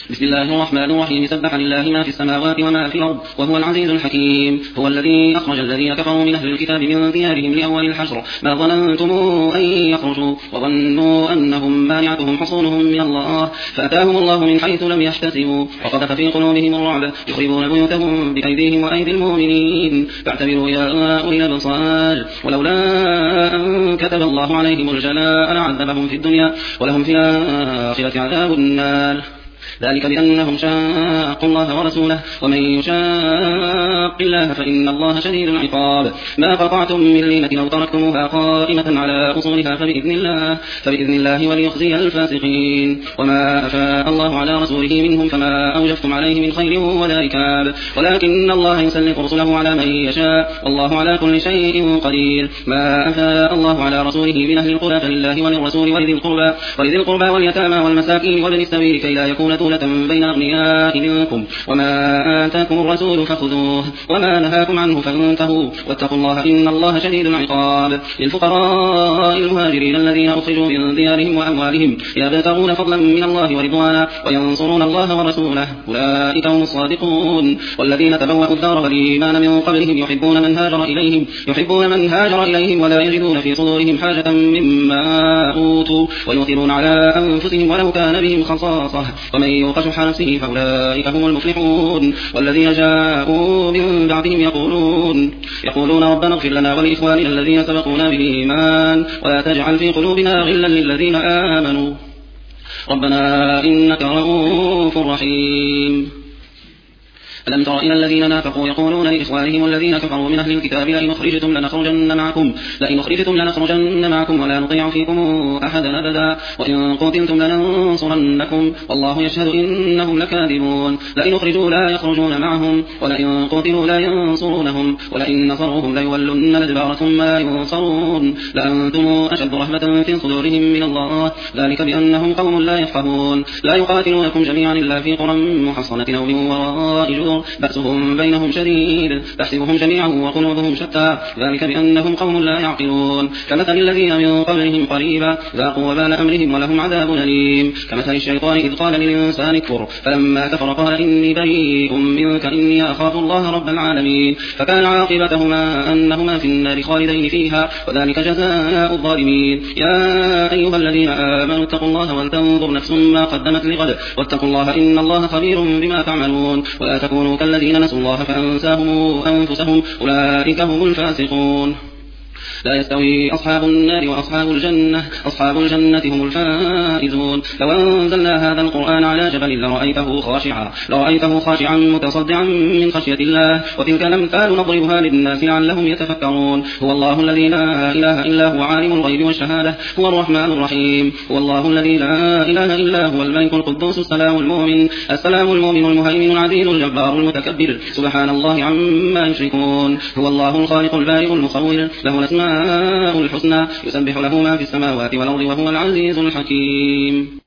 بسم الله الرحمن الرحيم سبح لله ما في السماوات وما في الأرض وهو العزيز الحكيم. هو الذي أخرج الذين كفروا من أهل الكتاب من ديارهم لأول الحشر ما ظننتم أن يخرجوا وظنوا أنهم مانعتهم حصونهم من الله فأتاهم الله من حيث لم يحتسبوا وقذف في قلوبهم الرعب يخربون بيوتهم بأيديهم وأيدي المؤمنين فاعتبروا يا أولي الأبصار. ولولا أن كتب الله عليهم الجلاء لعذبهم في الدنيا ولهم في الآخرة عذاب النار ذلك بأنهم شاقوا الله ورسوله ومن يشاق الله فإن الله شديد العقاب. ما قطعتم من لينة أو تركتموها قائمة على أصولها فبإذن الله وليخزي الفاسقين. وما أفاء الله على رسوله منهم فما أوجفتم عليه من خير ولا ركاب ولكن الله يسلط رسله على من يشاء والله على كل شيء قدير. ما أفاء الله على رسوله من أهل القرى فلله وللرسول ولذي القربى واليتامى والمساكين وابن السبيل كي لا يكون دولة بين أغنياء منكم وما آتاكم الرسول فخذوه وما نهاكم عنه فانتهوا واتقوا الله إن الله شديد العقاب. للفقراء المهاجرين الذين أخرجوا من ديارهم وأموالهم يبتغون فضلا من الله ورضوانا وينصرون الله ورسوله أولئك هم الصادقون. والذين تبوأوا الدار والإيمان من قبلهم يحبون من هاجر إليهم ولا يجدون في صدورهم حاجة مما أوتوا ويؤثرون على أنفسهم ولو كان بهم خصاصة ومن يوق شح نفسه فأولئك هم المفلحون. والذين جاءوا من بعدهم يقولون ربنا اغفر لنا ولإخواننا الذين سبقونا بالإيمان ولا تجعل في قلوبنا غلا للذين آمنوا ربنا إنك رؤوف رحيم. ألم تر إلى الذين نافقوا يقولون لإخوانهم الذين كفروا من أهل الكتاب لئن أخرجتم لنخرجن معكم ولا نطيع فيكم أحدا أبدا وإن قتلتم لننصرنكم والله يشهد إنهم لكاذبون. لئن أخرجوا لا يخرجون معهم ولئن قتلوا لا ينصرونهم ولئن نصروهم ليولن الأدبار ثم لا ينصرون لأنتم أشد رهبة في صدورهم من الله ذلك بأنهم قوم لا يفقهون. لا يقاتلونكم جميعا إلا في قرى محصنة أو من وراء جدور بأسهم بينهم شديد تحسبهم جميعا وقلوبهم شتى ذلك بأنهم قوم لا يعقلون. كمثل الذين من قبلهم قريبا ذاقوا وبال أمرهم ولهم عذاب أليم. كمثل الشيطان إذ قال للإنسان اكفر فلما كفر قال إني بريء منك إني أخاف الله رب العالمين فكان عاقبتهما أنهما في النار خالدين فيها وذلك جزاء الظالمين. يا أيها الذين آمنوا اتقوا الله ولتنظر نفس ما قدمت لغد واتقوا الله إن الله خبير بما تعملون. ولا تكونوا كالذين نسوا الله فأنساهم أنفسهم أولئك هم الفاسقون. لا يستوي أصحاب النار وأصحاب الجنة هم الفائزون. لو أنزلنا هذا القرآن على جبل لرأيته خاشعا متصدعا من خشية الله وتلك الأمثال نضربها للناس لعلهم يتفكرون. هو الله الذي لا إله إلا هو عالم الغيب والشهادة هو الرحمن الرحيم. هو الله الذي لا إله إلا هو الملك القدوس السلام المؤمن المهيمن العزيز الجبار المتكبر سبحان الله عما يشركون. هو الله الخالق البارئ المصور له الأسماء الحسنى يسبح له ما في السماوات والأرض وهو العزيز الحكيم.